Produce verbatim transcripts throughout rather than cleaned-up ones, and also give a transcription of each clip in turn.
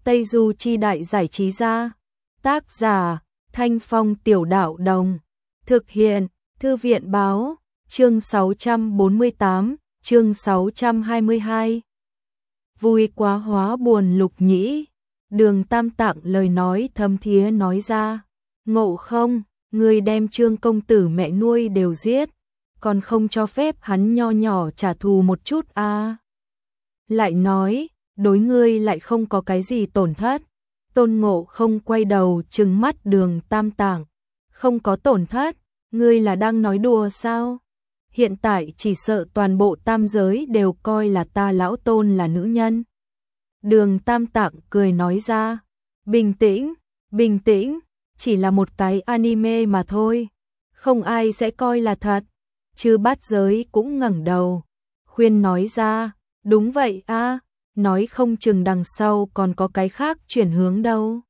Tây Du Chi Đại Giải Trí Gia. Tác giả Thanh Phong Tiểu Đạo Đồng. Thực hiện Thư viện Báo. Chương sáu trăm bốn mươi tám, chương sáu trăm hai mươi hai. Vui quá hóa buồn Lục Nhĩ. Đường Tam Tạng lời nói thâm thía nói ra. Ngộ không, ngươi đem Trương công tử mẹ nuôi đều giết, còn không cho phép hắn nho nhỏ trả thù một chút à. Lại nói, đối ngươi lại không có cái gì tổn thất. Tôn Ngộ không quay đầu trừng mắt Đường Tam Tạng. Không có tổn thất, ngươi là đang nói đùa sao? Hiện tại chỉ sợ toàn bộ tam giới đều coi là ta lão Tôn là nữ nhân. Đường Tam Tạng cười nói ra. Bình tĩnh, bình tĩnh, chỉ là một cái anime mà thôi. Không ai sẽ coi là thật. Chư bát giới cũng ngẩng đầu. Khuyên nói ra, đúng vậy a, nói không chừng đằng sau còn có cái khác chuyển hướng đâu.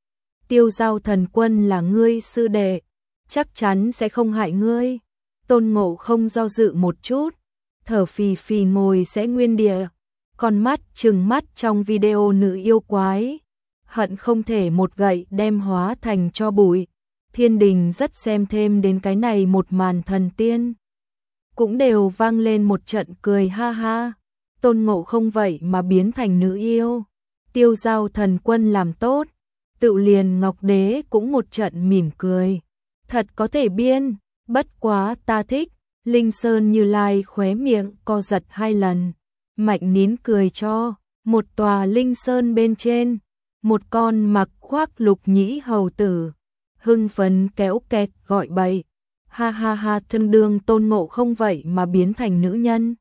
Tiêu Giao Thần Quân là ngươi sư đệ, chắc chắn sẽ không hại ngươi. Tôn Ngộ không do dự một chút, thở phì phì ngồi sẽ nguyên địa, con mắt trừng mắt trong video nữ yêu quái, hận không thể một gậy đem hóa thành cho bụi. Thiên đình rất xem thêm đến cái này một màn, thần tiên cũng đều vang lên một trận cười ha ha. Tôn Ngộ không vậy mà biến thành nữ yêu. Tiêu Giao Thần Quân làm tốt, tự liền Ngọc Đế cũng một trận mỉm cười. Thật có thể biên, bất quá ta thích. Linh Sơn Như Lai khóe miệng co giật hai lần, mạnh nín cười cho. Một tòa Linh Sơn bên trên, một con mặc khoác lục nhĩ hầu tử hưng phấn kéo kẹt gọi bậy. Ha ha ha, thân đương Tôn Ngộ không vậy mà biến thành nữ nhân.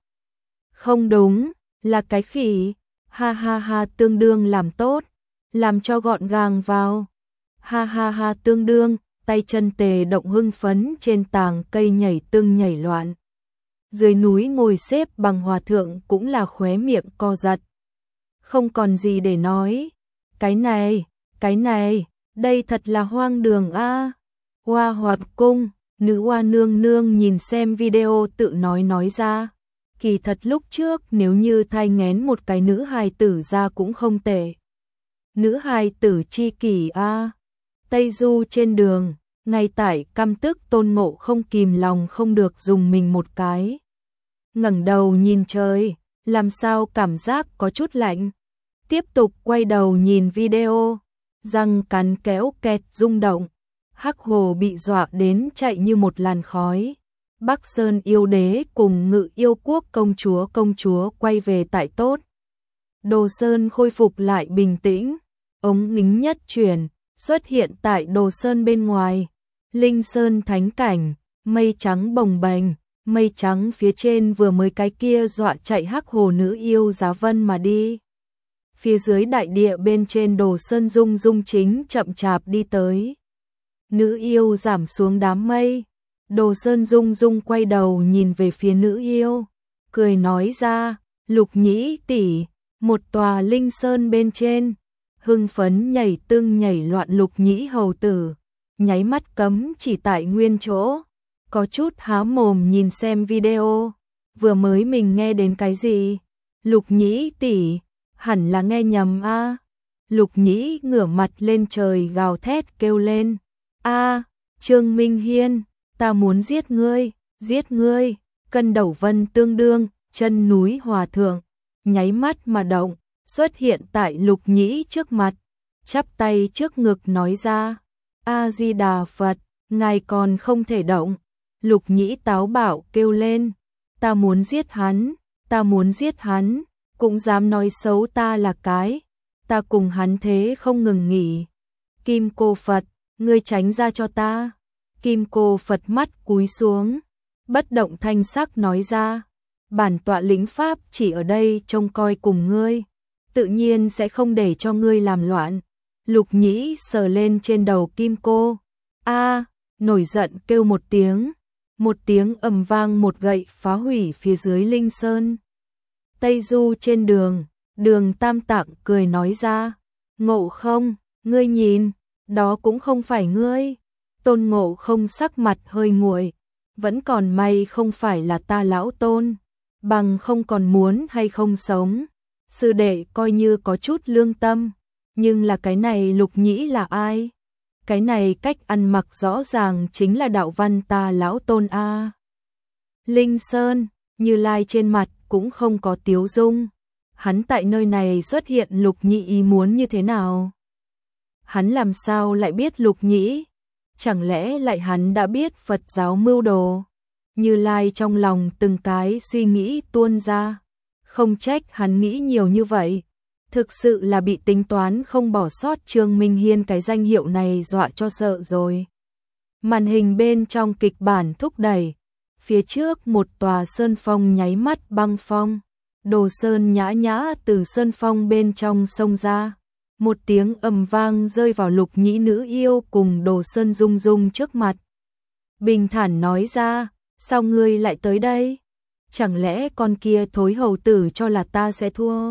Không đúng, là cái khỉ. Ha ha ha, tương đương làm tốt, làm cho gọn gàng vào. Ha ha ha, tương đương, tay chân tề động hưng phấn trên tàng cây nhảy tưng nhảy loạn. Dưới núi ngồi xếp bằng hòa thượng cũng là khóe miệng co giật. Không còn gì để nói. Cái này, cái này, đây thật là hoang đường a. Hoa Hoạt Cung, nữ hoa nương nương nhìn xem video tự nói nói ra. Kỳ thật lúc trước nếu như thai nghén một cái nữ hài tử ra cũng không tệ. Nữ hài tử chi kỷ a. Tây Du trên đường, ngay tại căm tức Tôn Ngộ không kìm lòng không được dùng mình một cái. Ngẩng đầu nhìn trời, làm sao cảm giác có chút lạnh. Tiếp tục quay đầu nhìn video, răng cắn kéo kẹt rung động. Hắc Hồ bị dọa đến chạy như một làn khói. Bắc Sơn yêu đế cùng Ngự Yêu Quốc công chúa công chúa quay về tại tốt. Đồ Sơn khôi phục lại bình tĩnh. Ống nính nhất chuyển, xuất hiện tại Đồ Sơn bên ngoài. Linh Sơn thánh cảnh, mây trắng bồng bềnh, mây trắng phía trên vừa mới cái kia dọa chạy Hắc Hồ nữ yêu Giá Vân mà đi. Phía dưới đại địa bên trên Đồ Sơn Dung Dung chính chậm chạp đi tới. Nữ yêu giảm xuống đám mây. Đồ Sơn Dung Dung quay đầu nhìn về phía nữ yêu, cười nói ra, Lục Nhĩ tỷ, một tòa Linh Sơn bên trên, hưng phấn nhảy tưng nhảy loạn Lục Nhĩ hầu tử, nháy mắt cấm chỉ tại nguyên chỗ, có chút há mồm nhìn xem video, vừa mới mình nghe đến cái gì? Lục Nhĩ tỷ, hẳn là nghe nhầm a. Lục Nhĩ ngửa mặt lên trời gào thét kêu lên, a, Trương Minh Hiên, ta muốn giết ngươi, giết ngươi. Cân Đầu Vân tương đương, chân núi hòa thượng, nháy mắt mà động, xuất hiện tại Lục Nhĩ trước mặt, chắp tay trước ngực nói ra, A Di Đà Phật, ngài còn không thể động. Lục Nhĩ táo bạo kêu lên, ta muốn giết hắn, ta muốn giết hắn, cũng dám nói xấu ta là cái, ta cùng hắn thế không ngừng nghỉ. Kim Cô Phật, ngươi tránh ra cho ta. Kim Cô Phật mắt cúi xuống, bất động thanh sắc nói ra, bản tọa lĩnh pháp chỉ ở đây trông coi cùng ngươi, tự nhiên sẽ không để cho ngươi làm loạn. Lục Nhĩ sờ lên trên đầu Kim Cô, a, nổi giận kêu một tiếng, một tiếng ầm vang, một gậy phá hủy phía dưới Linh Sơn. Tây Du trên đường, Đường Tam Tạng cười nói ra, Ngộ không, ngươi nhìn, đó cũng không phải ngươi. Tôn Ngộ không sắc mặt hơi nguội, vẫn còn may không phải là ta lão Tôn, bằng không còn muốn hay không sống. Sư đệ coi như có chút lương tâm, Nhưng là cái này Lục Nhĩ là ai? Cái này cách ăn mặc rõ ràng chính là đạo văn ta lão tôn a. Linh Sơn, Như Lai trên mặt cũng không có tiếu dung. Hắn tại nơi này xuất hiện Lục Nhĩ ý muốn như thế nào? Hắn làm sao lại biết Lục Nhĩ? Chẳng lẽ lại hắn đã biết Phật giáo mưu đồ? Như Lai trong lòng từng cái suy nghĩ tuôn ra. Không trách hắn nghĩ nhiều như vậy. Thực sự là bị tính toán không bỏ sót Trương Minh Hiên cái danh hiệu này dọa cho sợ rồi. Màn hình bên trong kịch bản thúc đẩy. Phía trước một tòa sơn phong nháy mắt băng phong. Đồ Sơn nhã nhã từ sơn phong bên trong sông ra. Một tiếng ầm vang rơi vào Lục Nhĩ nữ yêu cùng Đồ Sơn rung rung trước mặt. Bình thản nói ra, sao ngươi lại tới đây? Chẳng lẽ con kia thối hầu tử cho là ta sẽ thua?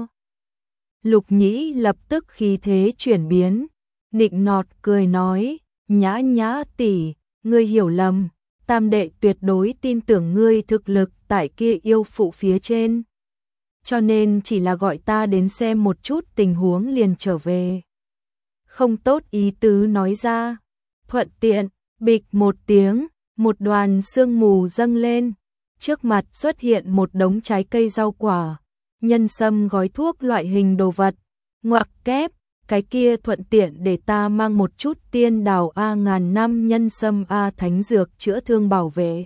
Lục Nhĩ lập tức khí thế chuyển biến, nịnh nọt cười nói, nhã nhã tỷ, ngươi hiểu lầm, tam đệ tuyệt đối tin tưởng ngươi thực lực tại kia yêu phụ phía trên. Cho nên chỉ là gọi ta đến xem một chút tình huống liền trở về. Không tốt ý tứ nói ra, thuận tiện, bịch một tiếng, một đoàn sương mù dâng lên, trước mặt xuất hiện một đống trái cây rau quả, nhân sâm gói thuốc loại hình đồ vật, ngoặc kép, cái kia thuận tiện để ta mang một chút tiên đào A ngàn năm nhân sâm A thánh dược chữa thương bảo vệ.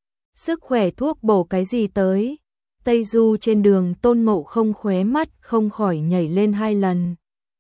Sức khỏe thuốc bổ cái gì tới? Tây Du trên đường Tôn Ngộ Không khóe mắt không khỏi nhảy lên hai lần.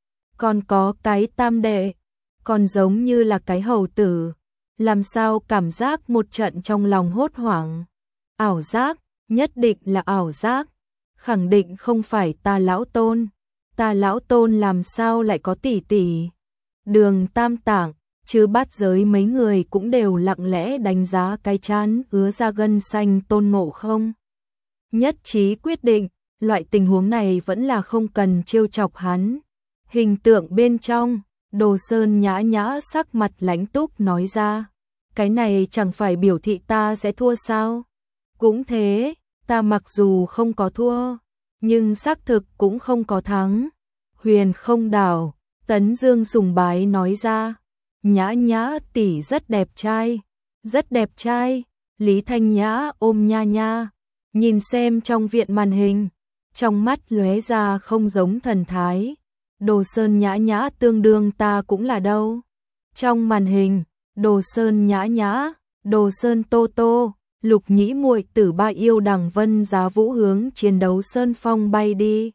Còn có cái tam đệ, còn giống như là cái hầu tử, làm sao cảm giác một trận trong lòng hốt hoảng. Ảo giác, nhất định là ảo giác, khẳng định không phải ta lão Tôn. Ta lão Tôn làm sao lại có tỷ tỷ? Đường Tam Tạng, chứ bát giới mấy người cũng đều lặng lẽ đánh giá cái chán ứa ra gân xanh Tôn Ngộ Không. Nhất trí quyết định, loại tình huống này vẫn là không cần trêu chọc hắn. Hình tượng bên trong, Đồ Sơn nhã nhã sắc mặt lãnh túc nói ra, cái này chẳng phải biểu thị ta sẽ thua sao? Cũng thế, ta mặc dù không có thua, nhưng xác thực cũng không có thắng. Huyền Không Đảo, Tấn Dương sùng bái nói ra, nhã nhã tỷ rất đẹp trai, rất đẹp trai. Lý Thanh Nhã ôm nha nha, nhìn xem trong viện màn hình, trong mắt lóe ra không giống thần thái. Đồ Sơn nhã nhã tương đương ta cũng là đâu. Trong màn hình, Đồ Sơn nhã nhã, Đồ Sơn tô tô, Lục Nhĩ muội tử ba yêu đằng vân giá vũ hướng chiến đấu sơn phong bay đi.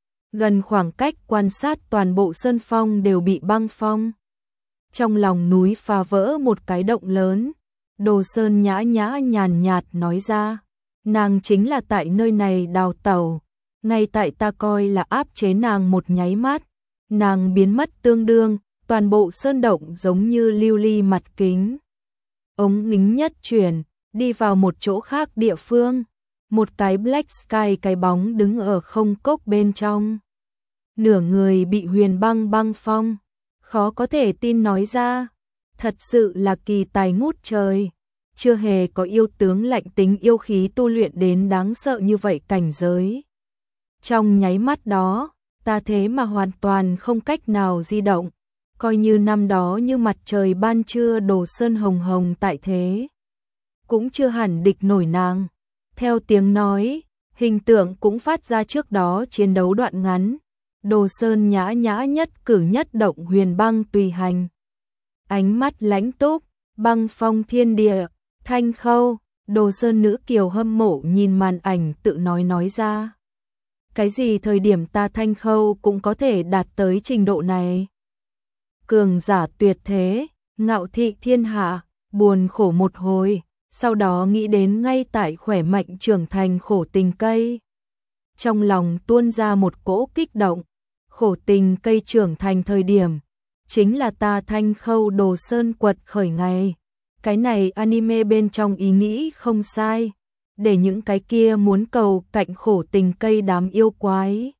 Gần khoảng cách quan sát toàn bộ sơn phong đều bị băng phong. Trong lòng núi phá vỡ một cái động lớn. Đồ Sơn nhã nhã nhàn nhạt nói ra, nàng chính là tại nơi này đào tẩu. Ngay tại ta coi là áp chế nàng một nháy mắt, nàng biến mất tương đương, toàn bộ sơn động giống như lưu ly mặt kính. Ống nính nhất chuyển, đi vào một chỗ khác địa phương, một cái Black Sky cái bóng đứng ở không cốc bên trong. Nửa người bị huyền băng băng phong, khó có thể tin nói ra, thật sự là kỳ tài ngút trời, chưa hề có yêu tướng lạnh tính yêu khí tu luyện đến đáng sợ như vậy cảnh giới. Trong nháy mắt đó, ta thế mà hoàn toàn không cách nào di động, coi như năm đó như mặt trời ban trưa Đồ Sơn hồng hồng tại thế, cũng chưa hẳn địch nổi nàng. Theo tiếng nói, hình tượng cũng phát ra trước đó chiến đấu đoạn ngắn. Đồ Sơn nhã nhã nhất cử nhất động huyền băng tùy hành. Ánh mắt lãnh túc, băng phong thiên địa, Thanh Khâu, Đồ Sơn nữ kiều hâm mộ nhìn màn ảnh tự nói nói ra. Cái gì thời điểm ta Thanh Khâu cũng có thể đạt tới trình độ này? Cường giả tuyệt thế, ngạo thị thiên hạ, buồn khổ một hồi, sau đó nghĩ đến ngay tại khỏe mạnh trưởng thành khổ tình cây. Trong lòng tuôn ra một cỗ kích động, khổ tình cây trưởng thành thời điểm, chính là ta Thanh Khâu Đồ Sơn quật khởi ngày. Cái này anime bên trong ý nghĩ không sai, để những cái kia muốn cầu cạnh khổ tình cây đám yêu quái.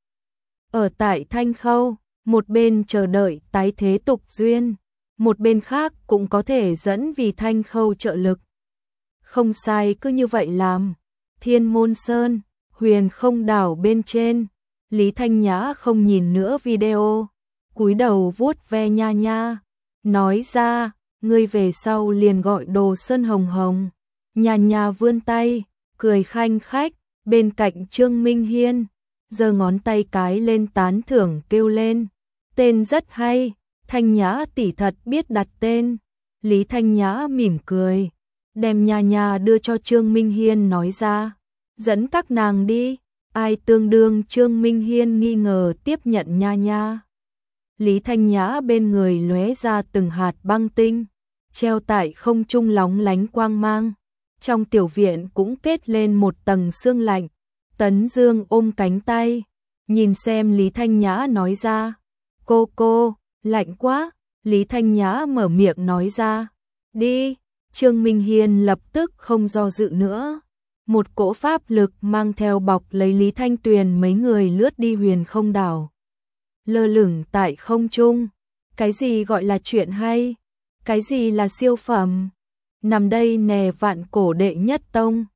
Ở tại Thanh Khâu, một bên chờ đợi tái thế tục duyên, một bên khác cũng có thể dẫn vì Thanh Khâu trợ lực. Không sai cứ như vậy làm. Thiên Môn Sơn, Huyền Không Đảo bên trên, Lý Thanh Nhã không nhìn nữa video. cúi đầu vuốt ve Nha Nha, nói ra, ngươi về sau liền gọi Đồ Sơn Hồng Hồng. Nha Nha vươn tay, cười khanh khách, bên cạnh Trương Minh Hiên, giơ ngón tay cái lên tán thưởng kêu lên, tên rất hay, Thanh Nhã tỷ thật biết đặt tên. Lý Thanh Nhã mỉm cười, đem Nha Nha đưa cho Trương Minh Hiên nói ra, dẫn các nàng đi. Ai tương đương Trương Minh Hiên nghi ngờ tiếp nhận Nha Nha. Lý Thanh Nhã bên người lóe ra từng hạt băng tinh, treo tại không trung lóng lánh quang mang. Trong tiểu viện cũng kết lên một tầng sương lạnh. Tấn Dương ôm cánh tay, nhìn xem Lý Thanh Nhã nói ra, cô cô, lạnh quá. Lý Thanh Nhã mở miệng nói ra, đi. Trương Minh Hiên lập tức không do dự nữa. Một cỗ pháp lực mang theo bọc lấy Lý Thanh Tuyền mấy người lướt đi huyền không đảo. Lơ lửng tại không trung. Cái gì gọi là chuyện hay? Cái gì là siêu phẩm? Nằm đây nè vạn cổ đệ nhất tông.